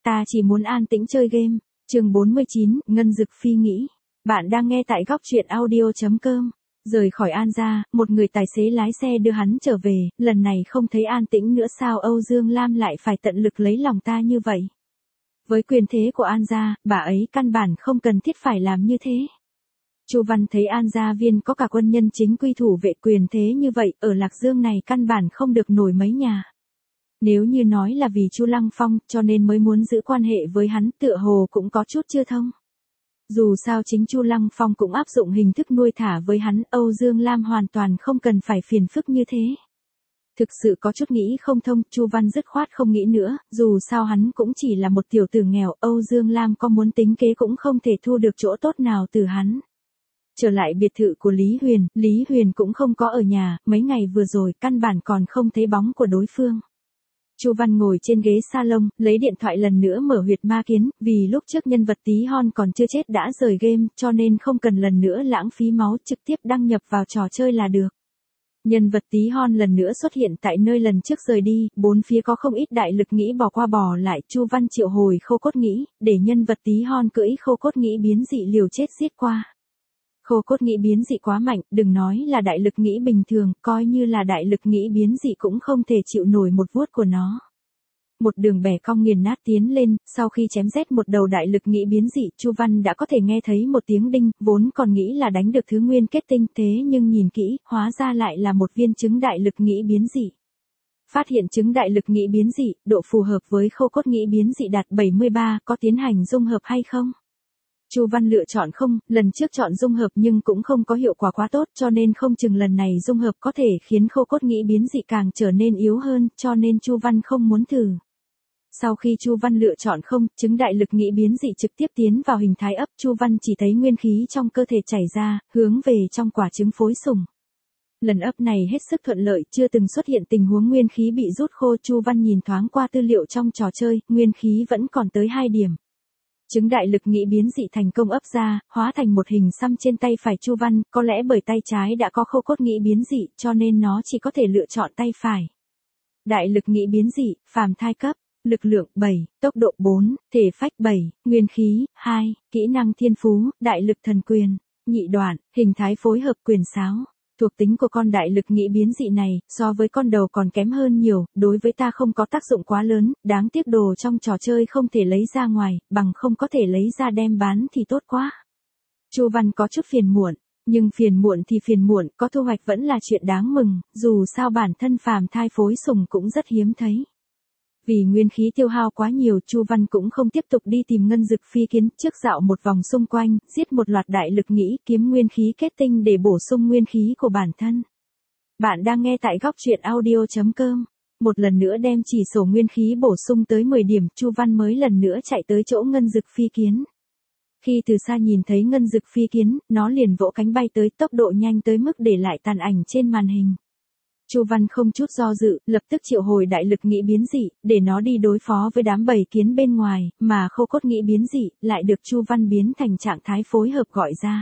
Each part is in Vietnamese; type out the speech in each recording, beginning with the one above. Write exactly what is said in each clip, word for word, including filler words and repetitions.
ta chỉ muốn an tĩnh chơi game. Chương bốn mươi chín, Ngân Dực Phi nghĩ. Bạn đang nghe tại góc truyện audio chấm com. Rời khỏi An gia, một người tài xế lái xe đưa hắn trở về, lần này không thấy an tĩnh nữa sao Âu Dương Lam lại phải tận lực lấy lòng ta như vậy. Với quyền thế của An gia, bà ấy căn bản không cần thiết phải làm như thế. Chu Văn thấy An gia viên có cả quân nhân chính quy thủ vệ quyền thế như vậy, ở Lạc Dương này căn bản không được nổi mấy nhà. Nếu như nói là vì Chu Lăng Phong cho nên mới muốn giữ quan hệ với hắn, tựa hồ cũng có chút chưa thông. Dù sao chính Chu Lăng Phong cũng áp dụng hình thức nuôi thả với hắn, Âu Dương Lam hoàn toàn không cần phải phiền phức như thế. Thực sự có chút nghĩ không thông, Chu Văn dứt khoát không nghĩ nữa, dù sao hắn cũng chỉ là một tiểu tử nghèo, Âu Dương Lam có muốn tính kế cũng không thể thu được chỗ tốt nào từ hắn. Trở lại biệt thự của Lý Huyền, Lý Huyền cũng không có ở nhà, mấy ngày vừa rồi căn bản còn không thấy bóng của đối phương. Chu Văn ngồi trên ghế salon, lấy điện thoại lần nữa mở huyệt ma kiến, vì lúc trước nhân vật tí hon còn chưa chết đã rời game, cho nên không cần lần nữa lãng phí máu, trực tiếp đăng nhập vào trò chơi là được. Nhân vật tí hon lần nữa xuất hiện tại nơi lần trước rời đi, bốn phía có không ít đại lực nghĩ bỏ qua bỏ lại, Chu Văn triệu hồi khô cốt nghĩ, để nhân vật tí hon cưỡi khô cốt nghĩ biến dị liều chết giết qua. Khô cốt nghĩ biến dị quá mạnh, đừng nói là đại lực nghĩ bình thường, coi như là đại lực nghĩ biến dị cũng không thể chịu nổi một vuốt của nó. Một đường bẻ cong nghiền nát tiến lên, sau khi chém rết một đầu đại lực nghĩ biến dị, Chu Văn đã có thể nghe thấy một tiếng đinh, vốn còn nghĩ là đánh được thứ nguyên kết tinh, thế nhưng nhìn kỹ, hóa ra lại là một viên trứng đại lực nghĩ biến dị. Phát hiện trứng đại lực nghĩ biến dị, độ phù hợp với khô cốt nghĩ biến dị đạt bảy mươi ba, có tiến hành dung hợp hay không? Chu Văn lựa chọn không, lần trước chọn dung hợp nhưng cũng không có hiệu quả quá tốt, cho nên không chừng lần này dung hợp có thể khiến khô cốt nghĩ biến dị càng trở nên yếu hơn, cho nên Chu Văn không muốn thử. Sau khi Chu Văn lựa chọn không, trứng đại lực nghĩ biến dị trực tiếp tiến vào hình thái ấp, Chu Văn chỉ thấy nguyên khí trong cơ thể chảy ra, hướng về trong quả trứng phối sùng. Lần ấp này hết sức thuận lợi, chưa từng xuất hiện tình huống nguyên khí bị rút khô. Chu Văn nhìn thoáng qua tư liệu trong trò chơi, nguyên khí vẫn còn tới hai điểm. Trứng đại lực nghĩ biến dị thành công ấp ra, hóa thành một hình xăm trên tay phải Chu Văn, có lẽ bởi tay trái đã có khô cốt nghĩ biến dị, cho nên nó chỉ có thể lựa chọn tay phải. Đại lực nghĩ biến dị, phàm thai cấp, lực lượng bảy, tốc độ bốn, thể phách bảy, nguyên khí hai, kỹ năng thiên phú, đại lực thần quyền, nhị đoạn, hình thái phối hợp quyền sáo. Thuộc tính của con đại lực nghĩ biến dị này, so với con đầu còn kém hơn nhiều, đối với ta không có tác dụng quá lớn, đáng tiếc đồ trong trò chơi không thể lấy ra ngoài, bằng không có thể lấy ra đem bán thì tốt quá. Chu Văn có chút phiền muộn, nhưng phiền muộn thì phiền muộn, có thu hoạch vẫn là chuyện đáng mừng, dù sao bản thân phàm thai phối sùng cũng rất hiếm thấy. Vì nguyên khí tiêu hao quá nhiều, Chu Văn cũng không tiếp tục đi tìm Ngân Dực Phi kiến, trước dạo một vòng xung quanh, giết một loạt đại lực nghĩ, kiếm nguyên khí kết tinh để bổ sung nguyên khí của bản thân. Bạn đang nghe tại góc truyện audio chấm com. Một lần nữa đem chỉ sổ nguyên khí bổ sung tới mười điểm, Chu Văn mới lần nữa chạy tới chỗ Ngân Dực Phi kiến. Khi từ xa nhìn thấy Ngân Dực Phi kiến, nó liền vỗ cánh bay tới, tốc độ nhanh tới mức để lại tàn ảnh trên màn hình. Chu Văn không chút do dự, lập tức triệu hồi đại lực nghĩ biến dị, để nó đi đối phó với đám bầy kiến bên ngoài, mà khô cốt nghĩ biến dị, lại được Chu Văn biến thành trạng thái phối hợp gọi ra.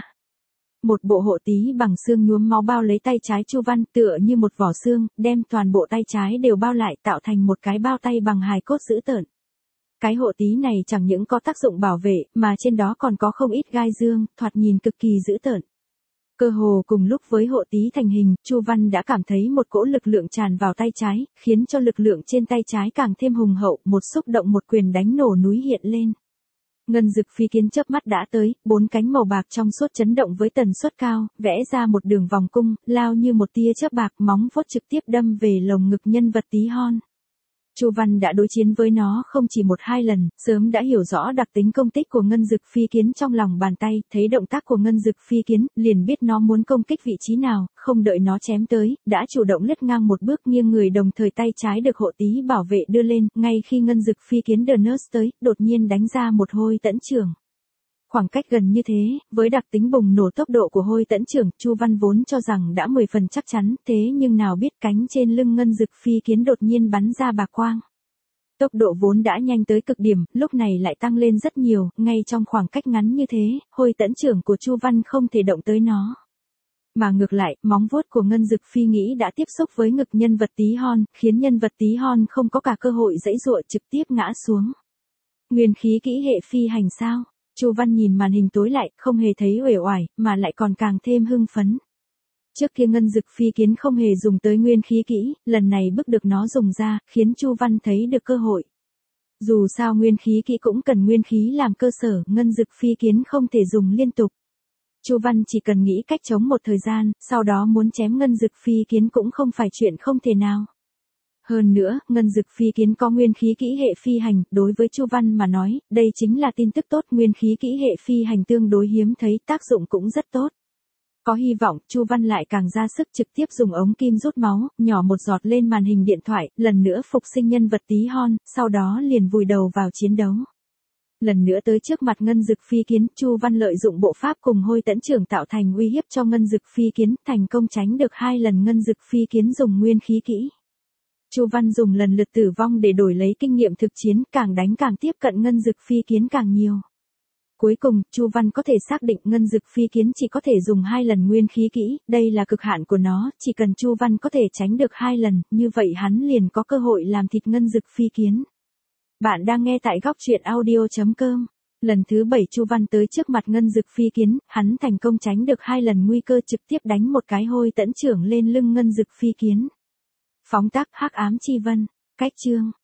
Một bộ hộ tí bằng xương nhuốm máu bao lấy tay trái Chu Văn, tựa như một vỏ xương, đem toàn bộ tay trái đều bao lại, tạo thành một cái bao tay bằng hài cốt dữ tợn. Cái hộ tí này chẳng những có tác dụng bảo vệ, mà trên đó còn có không ít gai dương, thoạt nhìn cực kỳ dữ tợn. Cơ hồ cùng lúc với hộ tí thành hình, Chu Văn đã cảm thấy một cỗ lực lượng tràn vào tay trái, khiến cho lực lượng trên tay trái càng thêm hùng hậu, một xúc động một quyền đánh nổ núi hiện lên. Ngân Dực Phi kiến chớp mắt đã tới, bốn cánh màu bạc trong suốt chấn động với tần suất cao, vẽ ra một đường vòng cung, lao như một tia chớp bạc, móng vuốt trực tiếp đâm về lồng ngực nhân vật tí hon. Chu Văn đã đối chiến với nó không chỉ một hai lần, sớm đã hiểu rõ đặc tính công kích của Ngân Dực Phi kiến trong lòng bàn tay, thấy động tác của Ngân Dực Phi kiến, liền biết nó muốn công kích vị trí nào, không đợi nó chém tới, đã chủ động lướt ngang một bước nghiêng người, đồng thời tay trái được hộ tí bảo vệ đưa lên, ngay khi Ngân Dực Phi kiến The Nurse tới, đột nhiên đánh ra một hôi tẫn chưởng. Khoảng cách gần như thế, với đặc tính bùng nổ tốc độ của hôi tẫn chưởng, Chu Văn vốn cho rằng đã mười phần chắc chắn, thế nhưng nào biết cánh trên lưng Ngân Dực Phi kiến đột nhiên bắn ra bạc quang. Tốc độ vốn đã nhanh tới cực điểm, lúc này lại tăng lên rất nhiều, ngay trong khoảng cách ngắn như thế, hôi tẫn chưởng của Chu Văn không thể động tới nó. Mà ngược lại, móng vuốt của Ngân Dực Phi nghĩ đã tiếp xúc với ngực nhân vật tí hon, khiến nhân vật tí hon không có cả cơ hội giãy giụa, trực tiếp ngã xuống. Nguyên khí kỹ hệ phi hành sao? Chu Văn nhìn màn hình tối lại, không hề thấy uể oải, mà lại còn càng thêm hưng phấn. Trước kia ngân dực phi kiến không hề dùng tới nguyên khí kỹ, lần này bức được nó dùng ra, khiến Chu Văn thấy được cơ hội. Dù sao nguyên khí kỹ cũng cần nguyên khí làm cơ sở, ngân dực phi kiến không thể dùng liên tục. Chu Văn chỉ cần nghĩ cách chống một thời gian, sau đó muốn chém ngân dực phi kiến cũng không phải chuyện không thể nào. Hơn nữa, ngân dực phi kiến có nguyên khí kỹ hệ phi hành, đối với Chu Văn mà nói, đây chính là tin tức tốt, nguyên khí kỹ hệ phi hành tương đối hiếm thấy, tác dụng cũng rất tốt. Có hy vọng, Chu Văn lại càng ra sức trực tiếp dùng ống kim rút máu, nhỏ một giọt lên màn hình điện thoại, lần nữa phục sinh nhân vật tí hon, sau đó liền vùi đầu vào chiến đấu. Lần nữa tới trước mặt ngân dực phi kiến, Chu Văn lợi dụng bộ pháp cùng hôi tẫn trưởng tạo thành uy hiếp cho ngân dực phi kiến, thành công tránh được hai lần ngân dực phi kiến dùng nguyên khí kỹ. Chu Văn dùng lần lượt tử vong để đổi lấy kinh nghiệm thực chiến, càng đánh càng tiếp cận ngân dực phi kiến càng nhiều. Cuối cùng, Chu Văn có thể xác định ngân dực phi kiến chỉ có thể dùng hai lần nguyên khí kỹ, đây là cực hạn của nó, chỉ cần Chu Văn có thể tránh được hai lần, như vậy hắn liền có cơ hội làm thịt ngân dực phi kiến. Bạn đang nghe tại góc truyện audio chấm com. Lần thứ bảy Chu Văn tới trước mặt ngân dực phi kiến, hắn thành công tránh được hai lần nguy cơ trực tiếp đánh một cái hôi tẫn trưởng lên lưng ngân dực phi kiến. Phóng tác hắc ám chi vân, cách chương.